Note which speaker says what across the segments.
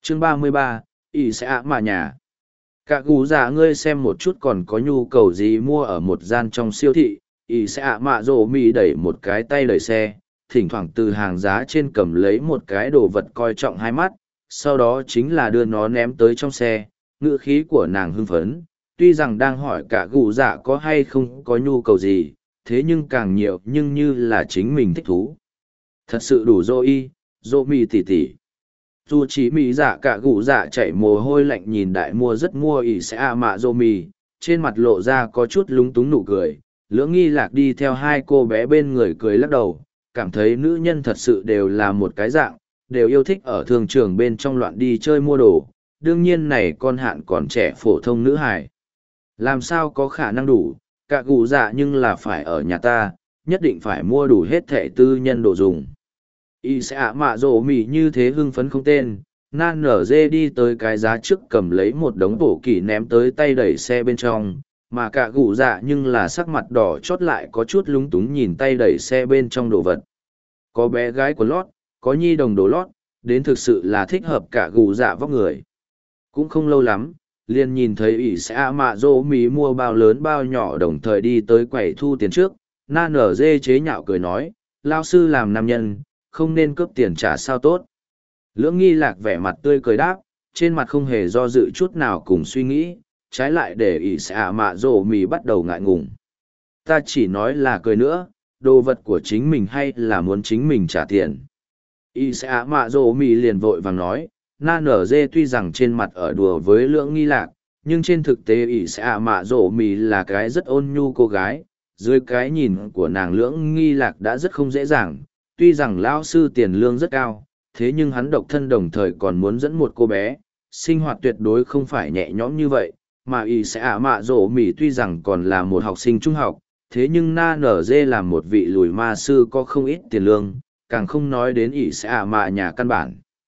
Speaker 1: Chương 33, ỷ sẽ ạ mà nhà. Cả gù dạ ngươi xem một chút còn có nhu cầu gì mua ở một gian trong siêu thị, ỷ sẽ ạ mạ rổ mì đẩy một cái tay đẩy xe, thỉnh thoảng từ hàng giá trên cầm lấy một cái đồ vật coi trọng hai mắt, sau đó chính là đưa nó ném tới trong xe, ngữ khí của nàng hưng phấn, tuy rằng đang hỏi cả gù dạ có hay không có nhu cầu gì, thế nhưng càng nhiều nhưng như là chính mình thích thú. Thật sự đủ dô mì tỉ tỉ. Dù chỉ mì dạ cả gù dạ chảy mồ hôi lạnh nhìn đại mua rất mua ỉ sẽ ạ mạ dô mì, trên mặt lộ ra có chút lúng túng nụ cười, lưỡng nghi lạc đi theo hai cô bé bên người cười lắc đầu, cảm thấy nữ nhân thật sự đều là một cái dạng, đều yêu thích ở thương trường bên trong loạn đi chơi mua đồ, đương nhiên này con hạn còn trẻ phổ thông nữ hài. Làm sao có khả năng đủ, cả gù dạ nhưng là phải ở nhà ta, nhất định phải mua đủ hết thẻ tư nhân đồ dùng. Y sẽ ạ mạ rổ mì như thế hưng phấn không tên, nan nở dê đi tới cái giá trước cầm lấy một đống bổ kỳ ném tới tay đẩy xe bên trong, mà cả gù dạ nhưng là sắc mặt đỏ chót lại có chút lúng túng nhìn tay đẩy xe bên trong đồ vật. Có bé gái của lót, có nhi đồng đồ lót, đến thực sự là thích hợp cả gù dạ vóc người. Cũng không lâu lắm, liền nhìn thấy ỷ sẽ ạ mạ rổ mì mua bao lớn bao nhỏ đồng thời đi tới quầy thu tiền trước, nan nở dê chế nhạo cười nói, lao sư làm nam nhân, không nên cướp tiền trả sao tốt. Lưỡng nghi lạc vẻ mặt tươi cười đáp, trên mặt không hề do dự chút nào cùng suy nghĩ, trái lại để ỷ sẽ ạ mạ rổ mì bắt đầu ngại ngùng. Ta chỉ nói là cười nữa, đồ vật của chính mình hay là muốn chính mình trả tiền. ỷ sẽ ạ mạ rổ mì liền vội vàng nói, na nở dê tuy rằng trên mặt ở đùa với lưỡng nghi lạc, nhưng trên thực tế ỷ sẽ ạ mạ rổ mì là cái rất ôn nhu cô gái, dưới cái nhìn của nàng lưỡng nghi lạc đã rất không dễ dàng, tuy rằng lão sư tiền lương rất cao, thế nhưng hắn độc thân đồng thời còn muốn dẫn một cô bé, sinh hoạt tuyệt đối không phải nhẹ nhõm như vậy, mà ỷ sẽ ạ mạ rổ mì tuy rằng còn là một học sinh trung học, thế nhưng na nở dê là một vị lùi ma sư có không ít tiền lương, càng không nói đến ỷ sẽ ạ mạ nhà căn bản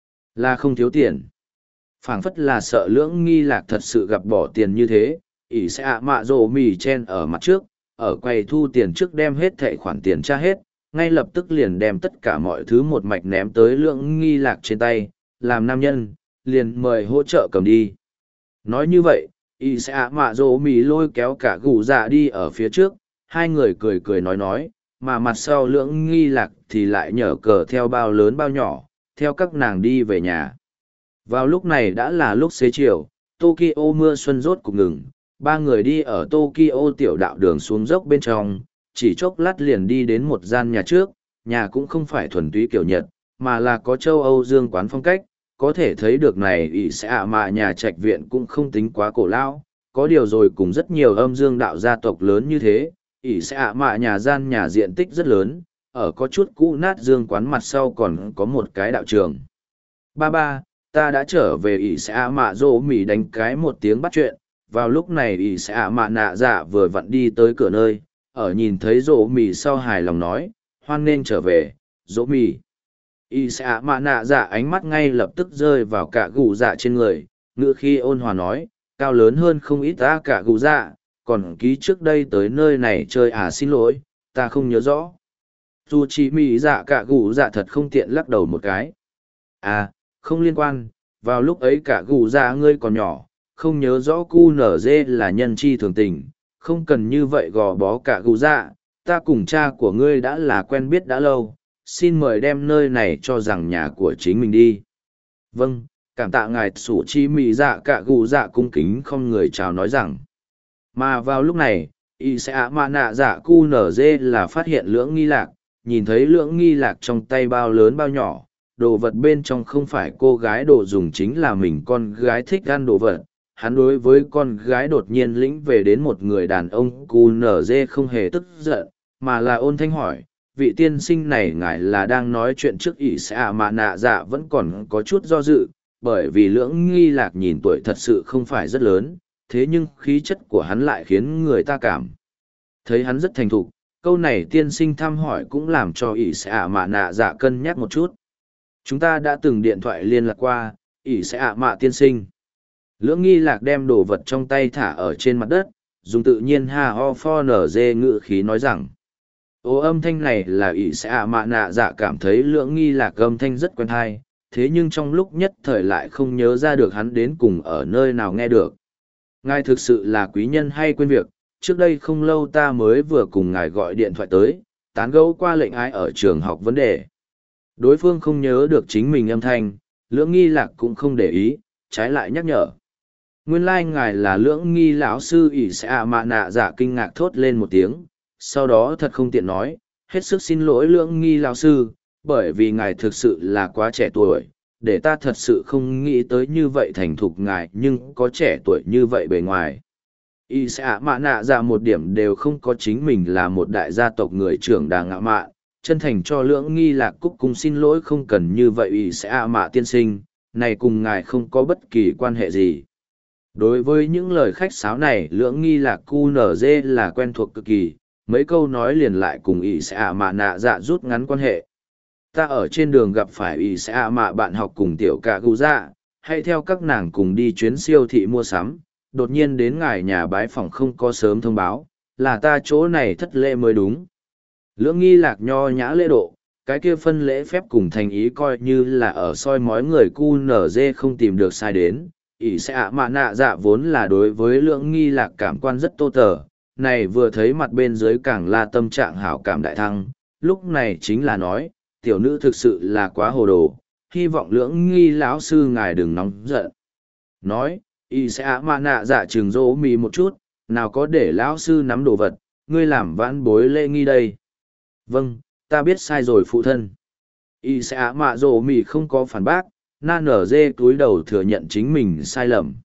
Speaker 1: là không thiếu tiền. Phảng phất là sợ lưỡng nghi lạc thật sự gặp bỏ tiền như thế, ỷ sẽ ạ mạ rổ mì chen ở mặt trước, ở quầy thu tiền trước đem hết thẻ khoản tiền tra hết, ngay lập tức liền đem tất cả mọi thứ một mạch ném tới lưỡng nghi lạc trên tay, làm nam nhân, liền mời hỗ trợ cầm đi. Nói như vậy, ỷ sẽ ạ mạ rổ mì lôi kéo cả gù dạ đi ở phía trước, hai người cười cười nói, mà mặt sau lưỡng nghi lạc thì lại nhở cờ theo bao lớn bao nhỏ, theo các nàng đi về nhà. Vào lúc này đã là lúc xế chiều, Tokyo mưa xuân rốt cục ngừng, ba người đi ở Tokyo tiểu đạo đường xuống dốc bên trong, chỉ chốc lát liền đi đến một gian nhà trước, nhà cũng không phải thuần túy kiểu Nhật, mà là có châu Âu dương quán phong cách, có thể thấy được này ỷ sẽ ạ mạ nhà trạch viện cũng không tính quá cổ lão, có điều rồi cùng rất nhiều âm dương đạo gia tộc lớn như thế, ỷ sẽ ạ mạ nhà gian nhà diện tích rất lớn, ở có chút cũ nát dương quán mặt sau còn có một cái đạo trường. Ba, ta đã trở về ỷ sẽ ạ mạ rỗ mì đánh cái một tiếng bắt chuyện, vào lúc này ỷ sẽ ạ mạ nạ dạ vừa vặn đi tới cửa nơi, ở nhìn thấy rỗ mì sau hài lòng nói, hoan nên trở về, rỗ mì. ỷ sẽ ạ mạ nạ dạ ánh mắt ngay lập tức rơi vào cả gù dạ trên người, ngữ khi ôn hòa nói, cao lớn hơn không ít ta cả gù dạ, còn ký trước đây tới nơi này chơi xin lỗi, ta không nhớ rõ. Dù chỉ mì dạ cả gù dạ thật không tiện lắc đầu một cái. Không liên quan, vào lúc ấy cả gù dạ ngươi còn nhỏ, không nhớ rõ cu nở dê là nhân chi thường tình, không cần như vậy gò bó cả gù dạ, ta cùng cha của ngươi đã là quen biết đã lâu, xin mời đem nơi này cho rằng nhà của chính mình đi. Vâng, cảm tạ ngài sủ chi mì dạ cả gù dạ cung kính không người chào nói rằng. Mà vào lúc này, y sẽ ạ mạ nạ dạ cu nở dê là phát hiện lưỡng nghi lạc, nhìn thấy lưỡng nghi lạc trong tay bao lớn bao nhỏ, đồ vật bên trong không phải cô gái đồ dùng chính là mình con gái thích ăn đồ vật. Hắn đối với con gái đột nhiên lĩnh về đến một người đàn ông cu nở dê không hề tức giận, mà là ôn thanh hỏi, vị tiên sinh này ngài là đang nói chuyện trước ỷ sẽ ạ mạ nạ dạ vẫn còn có chút do dự, bởi vì lưỡng nghi lạc nhìn tuổi thật sự không phải rất lớn, thế nhưng khí chất của hắn lại khiến người ta cảm thấy hắn rất thành thục. Câu này tiên sinh thăm hỏi cũng làm cho ỷ sẽ ạ mạ nạ dạ cân nhắc một chút. Chúng ta đã từng điện thoại liên lạc qua, ỷ sẽ ạ mạ tiên sinh. Lưỡng nghi lạc đem đồ vật trong tay thả ở trên mặt đất, dùng tự nhiên ha ho pho nở dê ngự khí nói rằng. Ô âm thanh này là ỷ sẽ ạ mạ nạ dạ cảm thấy lưỡng nghi lạc âm thanh rất quen thai, thế nhưng trong lúc nhất thời lại không nhớ ra được hắn đến cùng ở nơi nào nghe được. Ngài thực sự là quý nhân hay quên việc, trước đây không lâu ta mới vừa cùng ngài gọi điện thoại tới, tán gẫu qua lệnh ái ở trường học vấn đề. Đối phương không nhớ được chính mình âm thanh, Lưỡng Nghi Lạc cũng không để ý, trái lại nhắc nhở. Nguyên lai ngài là Lưỡng Nghi lão sư. Ỷ sẽ ạ mạ nạ dạ kinh ngạc thốt lên một tiếng, sau đó thật không tiện nói, hết sức xin lỗi Lưỡng Nghi lão sư, bởi vì ngài thực sự là quá trẻ tuổi, để ta thật sự không nghĩ tới như vậy thành thục ngài nhưng có trẻ tuổi như vậy bề ngoài. Y sẽ ạ mạ nạ dạ một điểm đều không có chính mình là một đại gia tộc người trưởng đà ngạ mạ, chân thành cho Lưỡng Nghi Lạc cúc cung xin lỗi không cần như vậy. Y sẽ ạ mạ tiên sinh, này cùng ngài không có bất kỳ quan hệ gì. Đối với những lời khách sáo này Lưỡng Nghi Lạc QNZ là quen thuộc cực kỳ, mấy câu nói liền lại cùng Y sẽ ạ mạ nạ dạ rút ngắn quan hệ. Ta ở trên đường gặp phải Y sẽ ạ mạ bạn học cùng tiểu cả gu dạ, hay theo các nàng cùng đi chuyến siêu thị mua sắm, đột nhiên đến ngài nhà bái phỏng không có sớm thông báo, là ta chỗ này thất lễ mới đúng. Lưỡng Nghi Lạc nho nhã lễ độ, cái kia phân lễ phép cùng thành ý coi như là ở soi mói người QNZ không tìm được sai đến. Ỷ sẽ ạ mạ nạ dạ vốn là đối với Lưỡng Nghi Lạc cảm quan rất tô tờ, này vừa thấy mặt bên dưới càng là tâm trạng hảo cảm đại thăng, lúc này chính là nói, tiểu nữ thực sự là quá hồ đồ, hy vọng Lưỡng Nghi lão sư ngài đừng nóng giận. Nói, Y sẽ ạ mạ nạ dạ trừng rỗ mì một chút, nào có để lão sư nắm đồ vật, ngươi làm vãn bối lễ nghi đây. Vâng, ta biết sai rồi phụ thân. Y sẽ ạ mạ rỗ mì không có phản bác, na nở dê túi đầu thừa nhận chính mình sai lầm.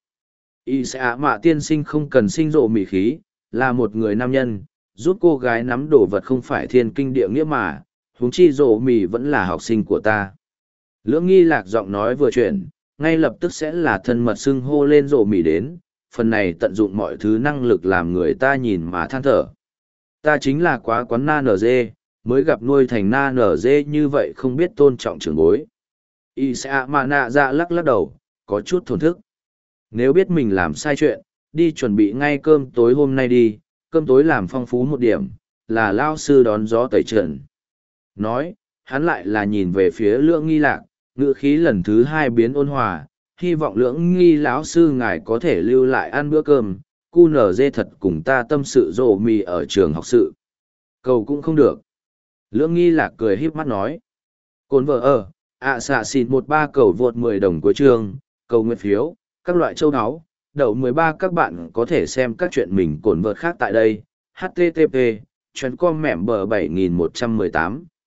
Speaker 1: Y sẽ ạ mạ tiên sinh không cần sinh rỗ mì khí, là một người nam nhân, giúp cô gái nắm đồ vật không phải thiên kinh địa nghĩa mà, huống chi rỗ mì vẫn là học sinh của ta. Lưỡng Nghi Lạc giọng nói vừa chuyển, ngay lập tức sẽ là thân mật xưng hô lên rộ mì đến, phần này tận dụng mọi thứ năng lực làm người ta nhìn mà than thở. Ta chính là quá quán na nở dê, mới gặp nuôi thành na nở dê như vậy không biết tôn trọng trưởng bối. Y sẽ ạ mạ nạ dạ lắc lắc đầu, có chút thổn thức. Nếu biết mình làm sai chuyện, đi chuẩn bị ngay cơm tối hôm nay đi, cơm tối làm phong phú một điểm, là lao sư đón gió tẩy trần. Nói, hắn lại là nhìn về phía Lưỡng Nghi Lạc, ngữ khí lần thứ hai biến ôn hòa, hy vọng Lưỡng Nghi lão sư ngài có thể lưu lại ăn bữa cơm, QNZ thật cùng ta tâm sự rộ mì ở trường học sự. Cầu cũng không được. Lưỡng Nghi Lạc cười híp mắt nói. Cồn vợ xạ xịn 13 cầu vượt 10 đồng của trường, cầu nguyện phiếu, các loại châu áo, đậu 13 các bạn có thể xem các chuyện mình cồn vợt khác tại đây. HTTP, chuyến com mẻm bờ 7118.